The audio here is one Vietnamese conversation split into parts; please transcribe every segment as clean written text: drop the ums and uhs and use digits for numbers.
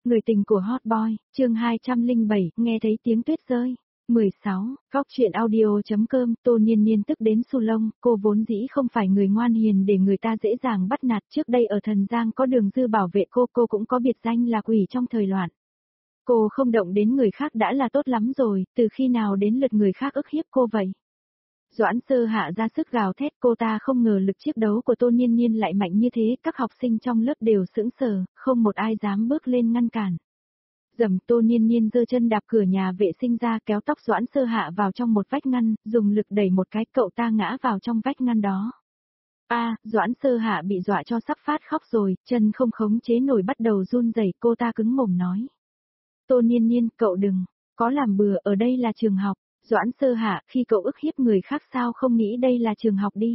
Người tình của Hot Boy, chương 207, nghe thấy tiếng tuyết rơi. 16, Góc truyện audio.com, Tô Niên Niên tức đến xù lông, cô vốn dĩ không phải người ngoan hiền để người ta dễ dàng bắt nạt, trước đây ở Thần Giang có Đường Dư bảo vệ cô cũng có biệt danh là quỷ trong thời loạn. Cô không động đến người khác đã là tốt lắm rồi, từ khi nào đến lượt người khác ức hiếp cô vậy? Doãn Sơ Hạ ra sức gào thét, cô ta không ngờ lực chiếc đấu của Tô Niên Niên lại mạnh như thế, các học sinh trong lớp đều sững sờ, không một ai dám bước lên ngăn cản. Dầm, Tô Niên Niên giơ chân đạp cửa nhà vệ sinh ra, kéo tóc Doãn Sơ Hạ vào trong một vách ngăn, dùng lực đẩy một cái, cậu ta ngã vào trong vách ngăn đó. Doãn Sơ Hạ bị dọa cho sắp phát khóc rồi, chân không khống chế nổi bắt đầu run rẩy, cô ta cứng mồm nói. Tô Niên Niên, cậu đừng có làm bừa, ở đây là trường học. Doãn Sơ Hạ, khi cậu ức hiếp người khác sao không nghĩ đây là trường học đi.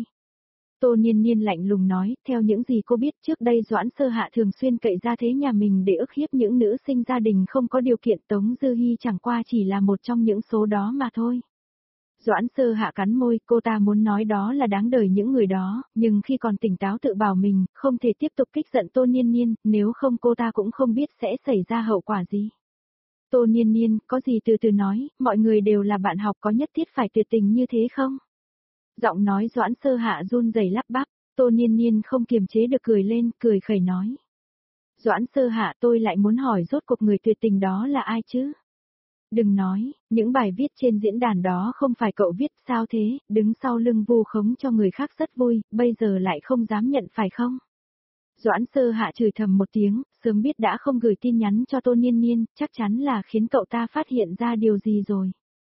Tô Niên Niên lạnh lùng nói, theo những gì cô biết trước đây Doãn Sơ Hạ thường xuyên cậy ra thế nhà mình để ức hiếp những nữ sinh gia đình không có điều kiện, Tống Dư Hi chẳng qua chỉ là một trong những số đó mà thôi. Doãn Sơ Hạ cắn môi, cô ta muốn nói đó là đáng đời những người đó, nhưng khi còn tỉnh táo tự bảo mình, không thể tiếp tục kích giận Tô Niên Niên, nếu không cô ta cũng không biết sẽ xảy ra hậu quả gì. Tô Niên Niên, có gì từ từ nói, mọi người đều là bạn học, có nhất thiết phải tuyệt tình như thế không? Giọng nói Doãn Sơ Hạ run rẩy lắp bắp, Tô Niên Niên không kiềm chế được cười lên, cười khẩy nói. Doãn Sơ Hạ, tôi lại muốn hỏi rốt cuộc người tuyệt tình đó là ai chứ? Đừng nói, những bài viết trên diễn đàn đó không phải cậu viết, sao thế, đứng sau lưng vu khống cho người khác rất vui, bây giờ lại không dám nhận phải không? Doãn Sơ Hạ chửi thầm một tiếng, sớm biết đã không gửi tin nhắn cho Tô Niên Niên, chắc chắn là khiến cậu ta phát hiện ra điều gì rồi.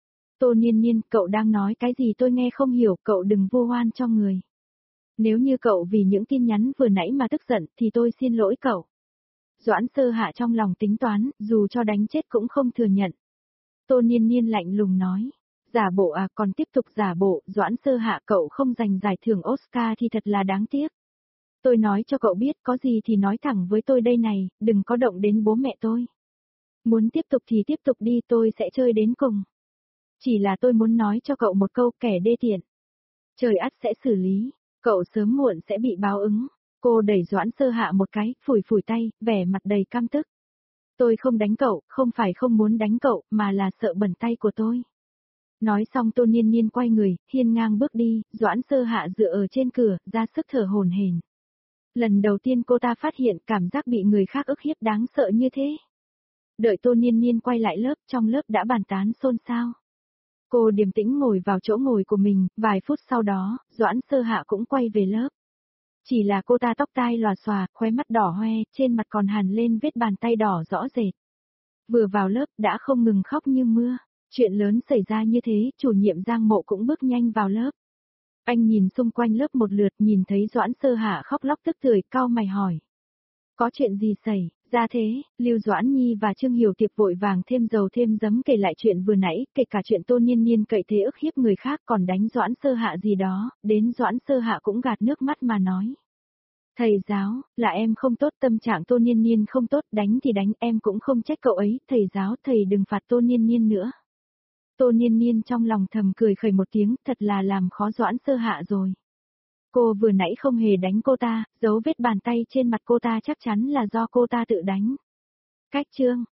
Tô Niên Niên, cậu đang nói cái gì tôi nghe không hiểu, cậu đừng vu oan cho người. Nếu như cậu vì những tin nhắn vừa nãy mà tức giận thì tôi xin lỗi cậu. Doãn Sơ Hạ trong lòng tính toán, dù cho đánh chết cũng không thừa nhận. Tô Niên Niên lạnh lùng nói. Giả bộ à, còn tiếp tục giả bộ, Doãn Sơ Hạ, cậu không giành giải thưởng Oscar thì thật là đáng tiếc. Tôi nói cho cậu biết, có gì thì nói thẳng với tôi đây này, đừng có động đến bố mẹ tôi. Muốn tiếp tục thì tiếp tục đi, tôi sẽ chơi đến cùng. Chỉ là tôi muốn nói cho cậu một câu, kẻ đê tiện. Trời ắt sẽ xử lý, cậu sớm muộn sẽ bị báo ứng. Cô đẩy Doãn Sơ Hạ một cái, phủi phủi tay, vẻ mặt đầy căm tức. Tôi không đánh cậu, không phải không muốn đánh cậu, mà là sợ bẩn tay của tôi. Nói xong Tô Niên Niên quay người, hiên ngang bước đi, Doãn Sơ Hạ dựa ở trên cửa, ra sức thở hổn hển. Lần đầu tiên cô ta phát hiện cảm giác bị người khác ức hiếp đáng sợ như thế. Đợi Tô Niên Niên quay lại lớp, trong lớp đã bàn tán xôn xao. Cô điềm tĩnh ngồi vào chỗ ngồi của mình, vài phút sau đó, Doãn Sơ Hạ cũng quay về lớp. Chỉ là cô ta tóc tai lòa xòa, khóe mắt đỏ hoe, trên mặt còn hằn lên vết bàn tay đỏ rõ rệt. Vừa vào lớp đã không ngừng khóc như mưa. Chuyện lớn xảy ra như thế, chủ nhiệm Giang Mộ cũng bước nhanh vào lớp. Anh nhìn xung quanh lớp một lượt, nhìn thấy Doãn Sơ Hạ khóc lóc tức tưởi, cau mày hỏi. Có chuyện gì xảy ra thế? Lưu Doãn Nhi và Trương Hiểu Tiệp vội vàng thêm dầu thêm giấm kể lại chuyện vừa nãy, kể cả chuyện Tô Niên Niên cậy thế ức hiếp người khác còn đánh Doãn Sơ Hạ gì đó, đến Doãn Sơ Hạ cũng gạt nước mắt mà nói. Thầy giáo, là em không tốt, tâm trạng Tô Niên Niên không tốt, đánh thì đánh, em cũng không trách cậu ấy, thầy giáo, thầy đừng phạt Tô Niên Niên nữa. Tô Niên Niên trong lòng thầm cười khẩy một tiếng, thật là làm khó Doãn Sơ Hạ rồi. Cô vừa nãy không hề đánh cô ta, dấu vết bàn tay trên mặt cô ta chắc chắn là do cô ta tự đánh. Cách chương.